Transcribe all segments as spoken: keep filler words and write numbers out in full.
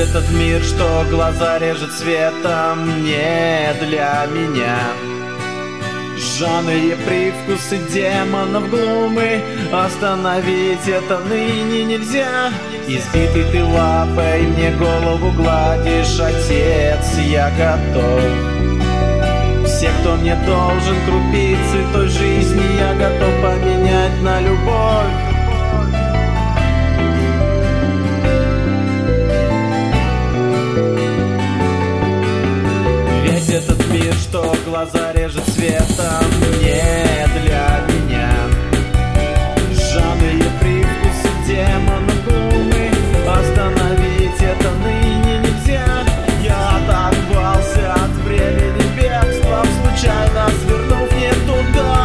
этот мир, что глаза режет светом, не для меня. Жженые привкусы демонов глумы, остановить это ныне нельзя. Избитый ты лапой, мне голову гладишь, отец, я готов. Все, кто мне должен, крупицы той жизни, я готов поменять на любовь. Весь этот мир, что глаза режет светом, не для меня. Жженые привкусы демонов глумы, остановить это ныне нельзя. Я оторвался от времени бегства, случайно свернув не туда.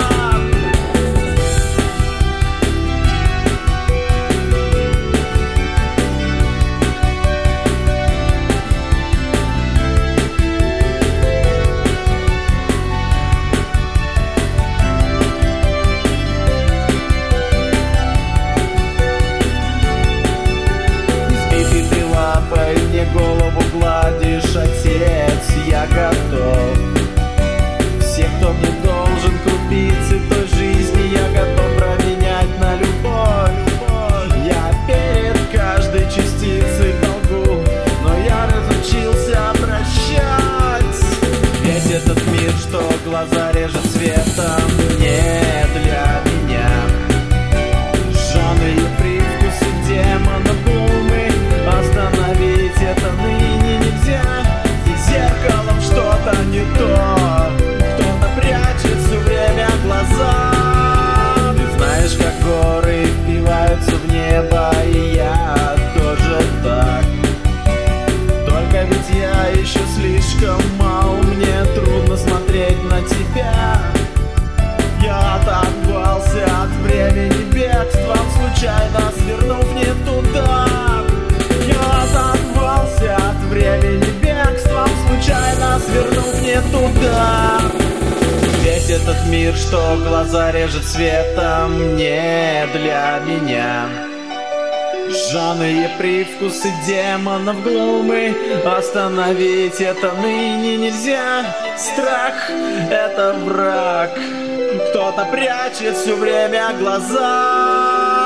Голову гладишь, отец, я готов. Все, кто мне должен, крупицы той жизни, я готов променять на любовь. Я перед каждой частицей в долгу, но я разучился прощать. Весь этот мир, что глаза режет светом, не для меня. Жженые привкусы демонов глумы, остановить это ныне нельзя. И зеркалом что-то не то, кто-то прячет все время глаза. Ты знаешь, как горы впиваются в небо, и я тоже так. Только ведь я еще слишком мал, мне трудно смотреть на тебя. Я оторвался от времени бегством, случайно свернув не туда. Я оторвался от времени бегством, случайно свернув не туда. Весь этот мир, что глаза режет светом, не для меня. Жженые привкусы демонов глумы, остановить это ныне нельзя. Страх — это враг, кто-то прячет все время глаза.